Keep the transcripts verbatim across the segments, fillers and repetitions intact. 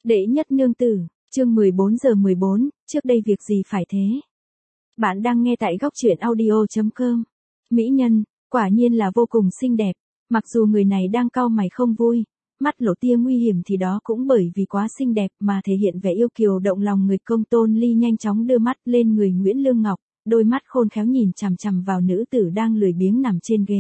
Đệ nhất nương tử, chương mười bốn giờ mười bốn, trước đây việc gì phải thế? Bạn đang nghe tại góc truyện audio chấm com. Mỹ nhân, quả nhiên là vô cùng xinh đẹp, mặc dù người này đang cau mày không vui, mắt lộ tia nguy hiểm thì đó cũng bởi vì quá xinh đẹp mà thể hiện vẻ yêu kiều động lòng người. Công Tôn Ly nhanh chóng đưa mắt lên người Nguyễn Lương Ngọc, đôi mắt khôn khéo nhìn chằm chằm vào nữ tử đang lười biếng nằm trên ghế.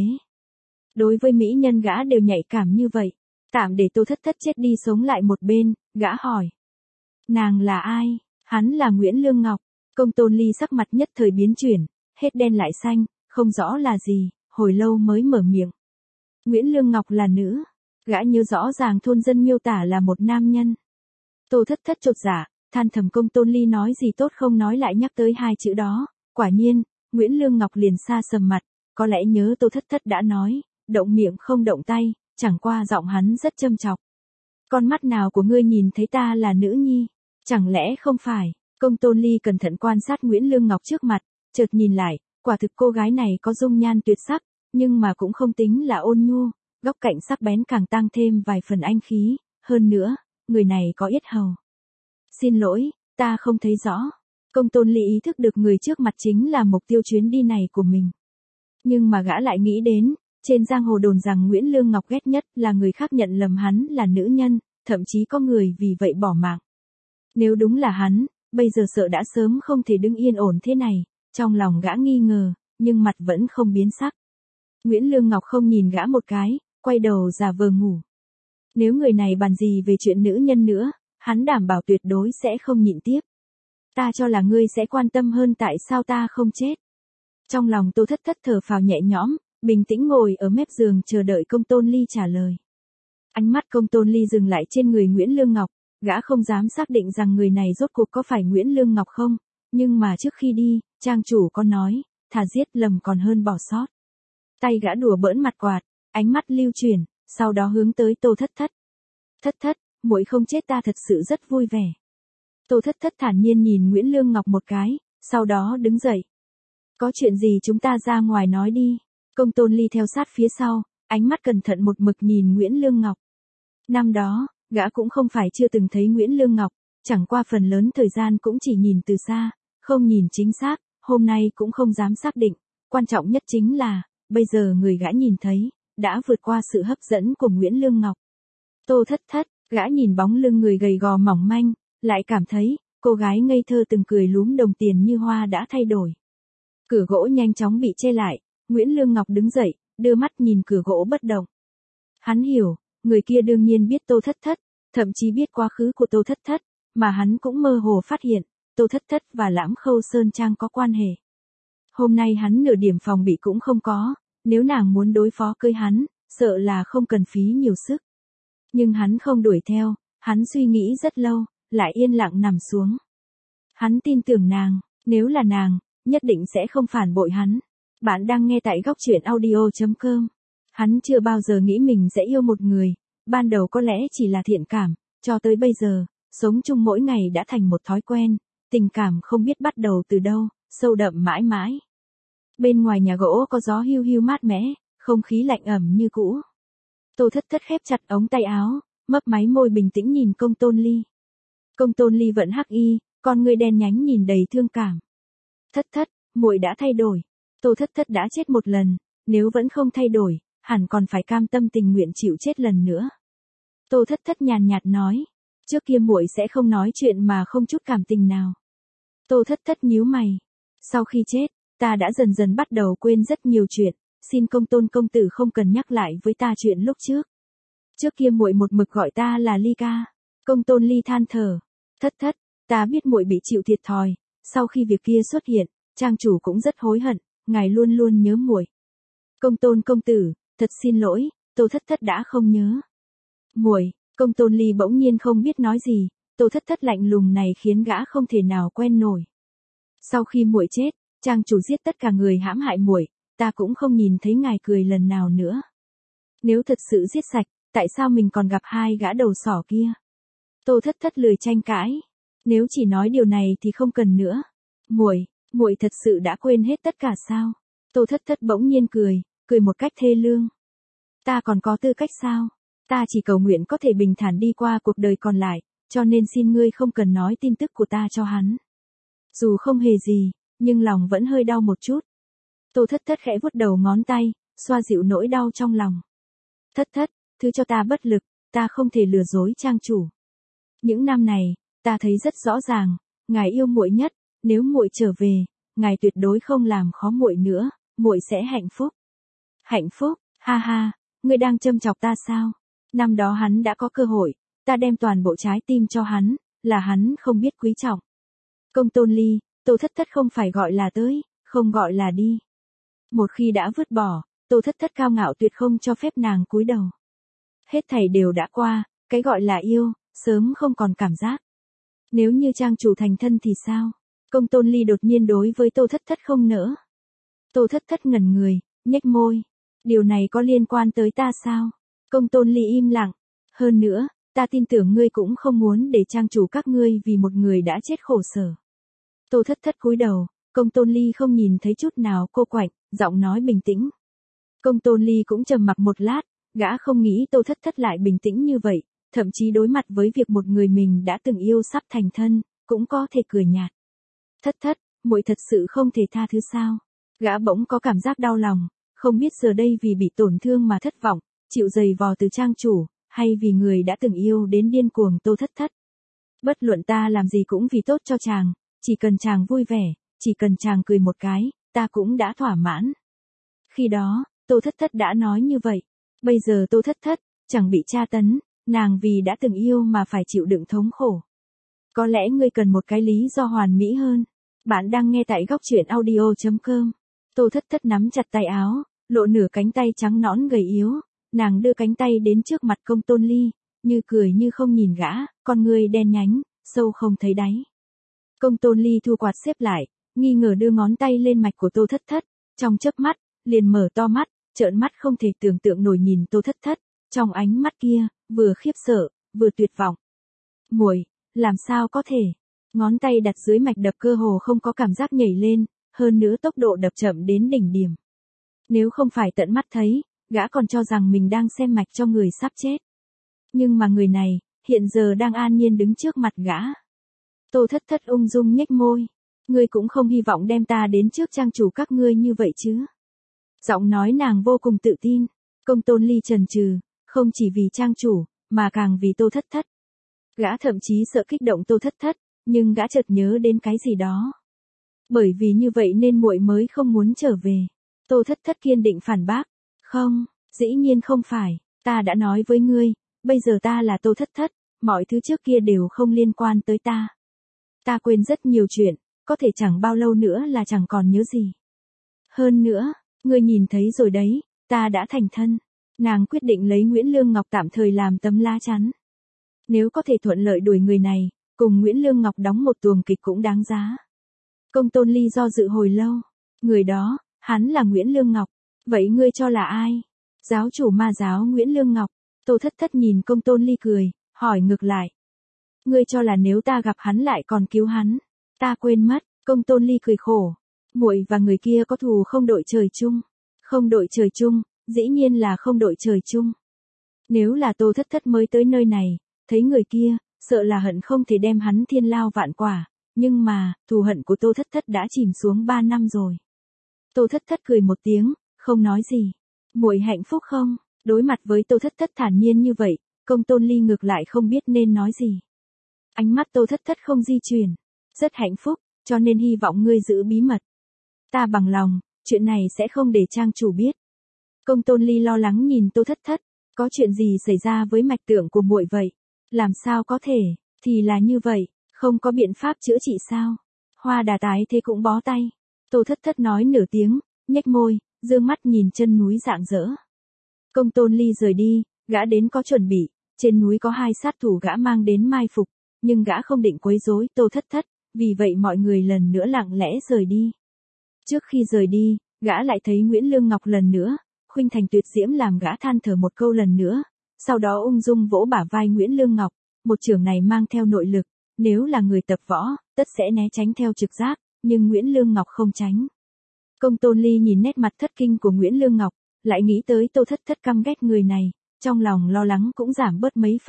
Đối với mỹ nhân gã đều nhạy cảm như vậy, tạm để Tô Thất Thất chết đi sống lại một bên, gã hỏi. Nàng là ai? Hắn là Nguyễn Lương Ngọc. Công Tôn Ly sắc mặt nhất thời biến chuyển, hết đen lại xanh, không rõ là gì, hồi lâu mới mở miệng. Nguyễn Lương Ngọc là nữ. Gã nhớ rõ ràng thôn dân miêu tả là một nam nhân. Tô Thất Thất chột dạ, than thầm Công Tôn Ly nói gì tốt không nói lại nhắc tới hai chữ đó. Quả nhiên, Nguyễn Lương Ngọc liền xa sầm mặt, có lẽ nhớ Tô Thất Thất đã nói, động miệng không động tay, chẳng qua giọng hắn rất châm chọc. Con mắt nào của ngươi nhìn thấy ta là nữ nhi? Chẳng lẽ không phải? Công Tôn Ly cẩn thận quan sát Nguyễn Lương Ngọc trước mặt, chợt nhìn lại, quả thực cô gái này có dung nhan tuyệt sắc, nhưng mà cũng không tính là ôn nhu, góc cạnh sắc bén càng tăng thêm vài phần anh khí, hơn nữa, người này có yết hầu. Xin lỗi, ta không thấy rõ. Công Tôn Ly ý thức được người trước mặt chính là mục tiêu chuyến đi này của mình. Nhưng mà gã lại nghĩ đến, trên giang hồ đồn rằng Nguyễn Lương Ngọc ghét nhất là người khác nhận lầm hắn là nữ nhân, thậm chí có người vì vậy bỏ mạng. Nếu đúng là hắn, bây giờ sợ đã sớm không thể đứng yên ổn thế này, trong lòng gã nghi ngờ, nhưng mặt vẫn không biến sắc. Nguyễn Lương Ngọc không nhìn gã một cái, quay đầu giả vờ ngủ. Nếu người này bàn gì về chuyện nữ nhân nữa, hắn đảm bảo tuyệt đối sẽ không nhịn tiếp. Ta cho là ngươi sẽ quan tâm hơn tại sao ta không chết. Trong lòng Tô Thất Thất thở phào nhẹ nhõm, bình tĩnh ngồi ở mép giường chờ đợi Công Tôn Ly trả lời. Ánh mắt Công Tôn Ly dừng lại trên người Nguyễn Lương Ngọc, gã không dám xác định rằng người này rốt cuộc có phải Nguyễn Lương Ngọc không, nhưng mà trước khi đi, trang chủ có nói, thà giết lầm còn hơn bỏ sót. Tay gã đùa bỡn mặt quạt, ánh mắt lưu chuyển, sau đó hướng tới Tô Thất Thất. Thất Thất, muội không chết ta thật sự rất vui vẻ. Tô Thất Thất thản nhiên nhìn Nguyễn Lương Ngọc một cái, sau đó đứng dậy. Có chuyện gì chúng ta ra ngoài nói đi. Công Tôn Ly theo sát phía sau, ánh mắt cẩn thận một mực nhìn Nguyễn Lương Ngọc. Năm đó, gã cũng không phải chưa từng thấy Nguyễn Lương Ngọc, chẳng qua phần lớn thời gian cũng chỉ nhìn từ xa, không nhìn chính xác, hôm nay cũng không dám xác định, quan trọng nhất chính là, bây giờ người gã nhìn thấy, đã vượt qua sự hấp dẫn của Nguyễn Lương Ngọc. Tô Thất Thất, gã nhìn bóng lưng người gầy gò mỏng manh, lại cảm thấy, cô gái ngây thơ từng cười lúm đồng tiền như hoa đã thay đổi. Cửa gỗ nhanh chóng bị che lại, Nguyễn Lương Ngọc đứng dậy, đưa mắt nhìn cửa gỗ bất động. Hắn hiểu, người kia đương nhiên biết Tô Thất Thất, thậm chí biết quá khứ của Tô Thất Thất, mà hắn cũng mơ hồ phát hiện, Tô Thất Thất và Lãm Khâu Sơn Trang có quan hệ. Hôm nay hắn nửa điểm phòng bị cũng không có, nếu nàng muốn đối phó với hắn, sợ là không cần phí nhiều sức. Nhưng hắn không đuổi theo, hắn suy nghĩ rất lâu, lại yên lặng nằm xuống. Hắn tin tưởng nàng, nếu là nàng, nhất định sẽ không phản bội hắn. Bạn đang nghe tại góc truyện audio chấm com. Hắn chưa bao giờ nghĩ mình sẽ yêu một người, ban đầu có lẽ chỉ là thiện cảm, cho tới bây giờ, sống chung mỗi ngày đã thành một thói quen, tình cảm không biết bắt đầu từ đâu, sâu đậm mãi mãi. Bên ngoài nhà gỗ có gió hiu hiu mát mẻ, không khí lạnh ẩm như cũ. Tô Thất Thất khép chặt ống tay áo, mấp máy môi bình tĩnh nhìn Công Tôn Ly. Công Tôn Ly vẫn hắc y, con người đen nhánh nhìn đầy thương cảm. Thất Thất, muội đã thay đổi. Tô Thất Thất đã chết một lần, nếu vẫn không thay đổi, hẳn còn phải cam tâm tình nguyện chịu chết lần nữa. Tô Thất Thất nhàn nhạt nói, trước kia muội sẽ không nói chuyện mà không chút cảm tình nào. Tô Thất Thất nhíu mày. Sau khi chết, ta đã dần dần bắt đầu quên rất nhiều chuyện, xin Công Tôn công tử không cần nhắc lại với ta chuyện lúc trước. Trước kia muội một mực gọi ta là Ly ca. Công Tôn Ly than thở. Thất Thất, ta biết muội bị chịu thiệt thòi, sau khi việc kia xuất hiện, trang chủ cũng rất hối hận, ngài luôn luôn nhớ muội. Công Tôn công tử, thật xin lỗi, Tô Thất Thất đã không nhớ. Muội, Công Tôn Ly bỗng nhiên không biết nói gì, Tô Thất Thất lạnh lùng này khiến gã không thể nào quen nổi. Sau khi muội chết, trang chủ giết tất cả người hãm hại muội, ta cũng không nhìn thấy ngài cười lần nào nữa. Nếu thật sự giết sạch, tại sao mình còn gặp hai gã đầu sỏ kia? Tô Thất Thất lười tranh cãi. Nếu chỉ nói điều này thì không cần nữa. Muội, muội thật sự đã quên hết tất cả sao? Tô Thất Thất bỗng nhiên cười, cười một cách thê lương. Ta còn có tư cách sao? Ta chỉ cầu nguyện có thể bình thản đi qua cuộc đời còn lại, cho nên xin ngươi không cần nói tin tức của ta cho hắn. Dù không hề gì, nhưng lòng vẫn hơi đau một chút. Tô Thất Thất khẽ vuốt đầu ngón tay, xoa dịu nỗi đau trong lòng. Thất Thất, thứ cho ta bất lực, ta không thể lừa dối trang chủ. Những năm này, ta thấy rất rõ ràng, ngài yêu muội nhất, nếu muội trở về, ngài tuyệt đối không làm khó muội nữa, muội sẽ hạnh phúc. Hạnh phúc, ha ha, ngươi đang châm chọc ta sao? Năm đó hắn đã có cơ hội, ta đem toàn bộ trái tim cho hắn, là hắn không biết quý trọng. Công Tôn Ly, Tô Thất Thất không phải gọi là tới, không gọi là đi. Một khi đã vứt bỏ, Tô Thất Thất cao ngạo tuyệt không cho phép nàng cúi đầu. Hết thảy đều đã qua, cái gọi là yêu, sớm không còn cảm giác. Nếu như trang chủ thành thân thì sao? Công Tôn Ly đột nhiên đối với Tô Thất Thất không nỡ. Tô Thất Thất ngẩn người, nhếch môi. Điều này có liên quan tới ta sao? Công Tôn Ly im lặng. Hơn nữa, ta tin tưởng ngươi cũng không muốn để trang chủ các ngươi vì một người đã chết khổ sở. Tô Thất Thất cúi đầu, Công Tôn Ly không nhìn thấy chút nào cô quạnh, giọng nói bình tĩnh. Công Tôn Ly cũng trầm mặc một lát, gã không nghĩ Tô Thất Thất lại bình tĩnh như vậy, thậm chí đối mặt với việc một người mình đã từng yêu sắp thành thân, cũng có thể cười nhạt. Thất Thất, muội thật sự không thể tha thứ sao? Gã bỗng có cảm giác đau lòng, không biết giờ đây vì bị tổn thương mà thất vọng, chịu giày vò từ trang chủ, hay vì người đã từng yêu đến điên cuồng Tô Thất Thất. Bất luận ta làm gì cũng vì tốt cho chàng, chỉ cần chàng vui vẻ, chỉ cần chàng cười một cái, ta cũng đã thỏa mãn. Khi đó, Tô Thất Thất đã nói như vậy. Bây giờ Tô Thất Thất, chẳng bị tra tấn, nàng vì đã từng yêu mà phải chịu đựng thống khổ. Có lẽ ngươi cần một cái lý do hoàn mỹ hơn. Bạn đang nghe tại góc truyện audio chấm com. Tô Thất Thất nắm chặt tay áo, lộ nửa cánh tay trắng nõn gầy yếu, nàng đưa cánh tay đến trước mặt Công Tôn Ly, như cười như không nhìn gã, con ngươi đen nhánh, sâu không thấy đáy. Công Tôn Ly thu quạt xếp lại, nghi ngờ đưa ngón tay lên mạch của Tô Thất Thất, trong chớp mắt, liền mở to mắt, trợn mắt không thể tưởng tượng nổi nhìn Tô Thất Thất, trong ánh mắt kia, vừa khiếp sợ, vừa tuyệt vọng. Muội, làm sao có thể? Ngón tay đặt dưới mạch đập cơ hồ không có cảm giác nhảy lên, hơn nữa tốc độ đập chậm đến đỉnh điểm. Nếu không phải tận mắt thấy, gã còn cho rằng mình đang xem mạch cho người sắp chết. Nhưng mà người này, hiện giờ đang an nhiên đứng trước mặt gã. Tô Thất Thất ung dung nhếch môi. Ngươi cũng không hy vọng đem ta đến trước trang chủ các ngươi như vậy chứ? Giọng nói nàng vô cùng tự tin. Công Tôn Ly chần chừ, không chỉ vì trang chủ, mà càng vì Tô Thất Thất. Gã thậm chí sợ kích động Tô Thất Thất, nhưng gã chợt nhớ đến cái gì đó. Bởi vì như vậy nên muội mới không muốn trở về. Tô Thất Thất kiên định phản bác. Không, dĩ nhiên không phải, ta đã nói với ngươi, bây giờ ta là Tô Thất Thất, mọi thứ trước kia đều không liên quan tới ta. Ta quên rất nhiều chuyện, có thể chẳng bao lâu nữa là chẳng còn nhớ gì. Hơn nữa, ngươi nhìn thấy rồi đấy, ta đã thành thân. Nàng quyết định lấy Nguyễn Lương Ngọc tạm thời làm tấm lá chắn. Nếu có thể thuận lợi đuổi người này, cùng Nguyễn Lương Ngọc đóng một tuồng kịch cũng đáng giá. Công Tôn Ly do dự hồi lâu. Người đó, hắn là Nguyễn Lương Ngọc. Vậy ngươi cho là ai? Giáo chủ ma giáo Nguyễn Lương Ngọc. Tô Thất Thất nhìn Công Tôn Ly cười, hỏi ngược lại. Ngươi cho là nếu ta gặp hắn lại còn cứu hắn? Ta quên mất. Công Tôn Ly cười khổ. Muội và người kia có thù không đội trời chung. Không đội trời chung, dĩ nhiên là không đội trời chung. Nếu là Tô Thất Thất mới tới nơi này, thấy người kia, sợ là hận không thể đem hắn thiên lao vạn quả. Nhưng mà, thù hận của Tô Thất Thất đã chìm xuống ba năm rồi. Tô Thất Thất cười một tiếng, không nói gì. Muội hạnh phúc không? Đối mặt với Tô Thất Thất thản nhiên như vậy, Công Tôn Ly ngược lại không biết nên nói gì. Ánh mắt Tô Thất Thất không di chuyển. Rất hạnh phúc, cho nên hy vọng ngươi giữ bí mật. Ta bằng lòng, chuyện này sẽ không để trang chủ biết. Công Tôn Ly lo lắng nhìn Tô Thất Thất, có chuyện gì xảy ra với mạch tượng của muội vậy? Làm sao có thể, thì là như vậy, không có biện pháp chữa trị sao? Hoa đà tái thế cũng bó tay. Tô Thất Thất nói nửa tiếng, nhếch môi, dương mắt nhìn chân núi rạng rỡ. Công Tôn Ly rời đi, gã đến có chuẩn bị, trên núi có hai sát thủ gã mang đến mai phục, nhưng gã không định quấy rối Tô Thất Thất, vì vậy mọi người lần nữa lặng lẽ rời đi. Trước khi rời đi, gã lại thấy Nguyễn Lương Ngọc lần nữa, khuynh thành tuyệt diễm làm gã than thở một câu lần nữa, sau đó ung dung vỗ bả vai Nguyễn Lương Ngọc, một chưởng này mang theo nội lực, nếu là người tập võ, tất sẽ né tránh theo trực giác, nhưng Nguyễn Lương Ngọc không tránh. Công Tôn Ly nhìn nét mặt thất kinh của Nguyễn Lương Ngọc, lại nghĩ tới Tô Thất Thất căm ghét người này, trong lòng lo lắng cũng giảm bớt mấy phần,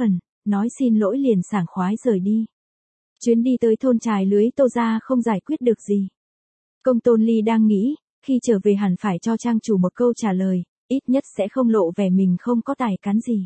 nói xin lỗi liền sảng khoái rời đi. Chuyến đi tới thôn Trài Lưới Tô gia không giải quyết được gì. Công Tôn Ly đang nghĩ, khi trở về hẳn phải cho trang chủ một câu trả lời, ít nhất sẽ không lộ vẻ mình không có tài cán gì.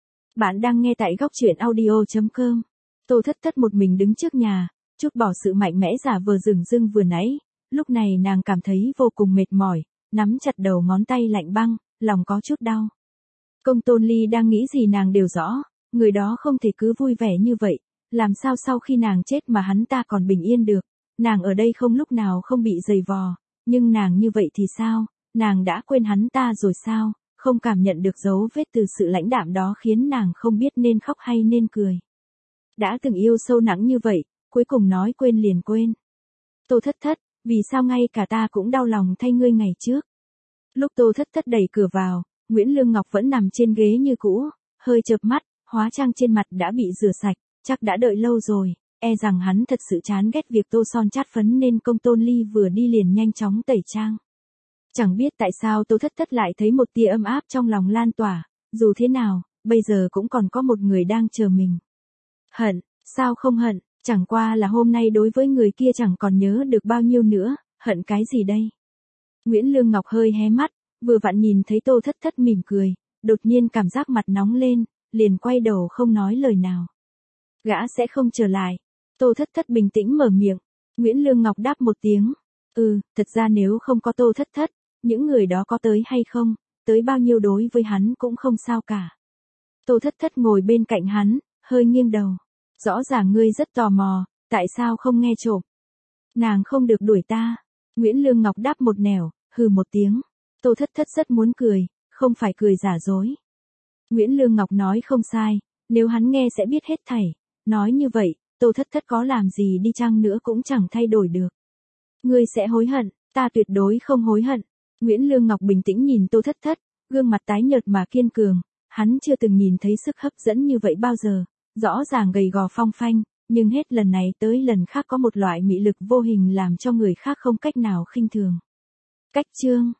Bạn đang nghe tại góc truyện audio chấm com. Tô Thất Thất một mình đứng trước nhà, chút bỏ sự mạnh mẽ giả vờ dửng dưng vừa nãy, lúc này nàng cảm thấy vô cùng mệt mỏi, nắm chặt đầu ngón tay lạnh băng, lòng có chút đau. Công Tôn Ly đang nghĩ gì nàng đều rõ, người đó không thể cứ vui vẻ như vậy, làm sao sau khi nàng chết mà hắn ta còn bình yên được, nàng ở đây không lúc nào không bị giày vò, nhưng nàng như vậy thì sao, nàng đã quên hắn ta rồi sao, không cảm nhận được dấu vết từ sự lãnh đạm đó khiến nàng không biết nên khóc hay nên cười. Đã từng yêu sâu nặng như vậy, cuối cùng nói quên liền quên. Tô Thất Thất, vì sao ngay cả ta cũng đau lòng thay ngươi ngày trước. Lúc Tô Thất Thất đẩy cửa vào, Nguyễn Lương Ngọc vẫn nằm trên ghế như cũ, hơi chợp mắt, hóa trang trên mặt đã bị rửa sạch, chắc đã đợi lâu rồi, e rằng hắn thật sự chán ghét việc tô son chát phấn nên Công Tôn Ly vừa đi liền nhanh chóng tẩy trang. Chẳng biết tại sao Tô Thất Thất lại thấy một tia ấm áp trong lòng lan tỏa, dù thế nào, bây giờ cũng còn có một người đang chờ mình. Hận, sao không hận, chẳng qua là hôm nay đối với người kia chẳng còn nhớ được bao nhiêu nữa, hận cái gì đây? Nguyễn Lương Ngọc hơi hé mắt, vừa vặn nhìn thấy Tô Thất Thất mỉm cười, đột nhiên cảm giác mặt nóng lên, liền quay đầu không nói lời nào. Gã sẽ không trở lại. Tô Thất Thất bình tĩnh mở miệng. Nguyễn Lương Ngọc đáp một tiếng. Ừ, thật ra nếu không có Tô Thất Thất, những người đó có tới hay không, tới bao nhiêu đối với hắn cũng không sao cả. Tô Thất Thất ngồi bên cạnh hắn, hơi nghiêng đầu. Rõ ràng ngươi rất tò mò, tại sao không nghe trộm? Nàng không được đuổi ta. Nguyễn Lương Ngọc đáp một nẻo, hừ một tiếng. Tô Thất Thất rất muốn cười, không phải cười giả dối. Nguyễn Lương Ngọc nói không sai, nếu hắn nghe sẽ biết hết thảy. Nói như vậy, Tô Thất Thất có làm gì đi chăng nữa cũng chẳng thay đổi được. Ngươi sẽ hối hận, ta tuyệt đối không hối hận. Nguyễn Lương Ngọc bình tĩnh nhìn Tô Thất Thất, gương mặt tái nhợt mà kiên cường, hắn chưa từng nhìn thấy sức hấp dẫn như vậy bao giờ, rõ ràng gầy gò phong phanh, nhưng hết lần này tới lần khác có một loại mị lực vô hình làm cho người khác không cách nào khinh thường. Cách chương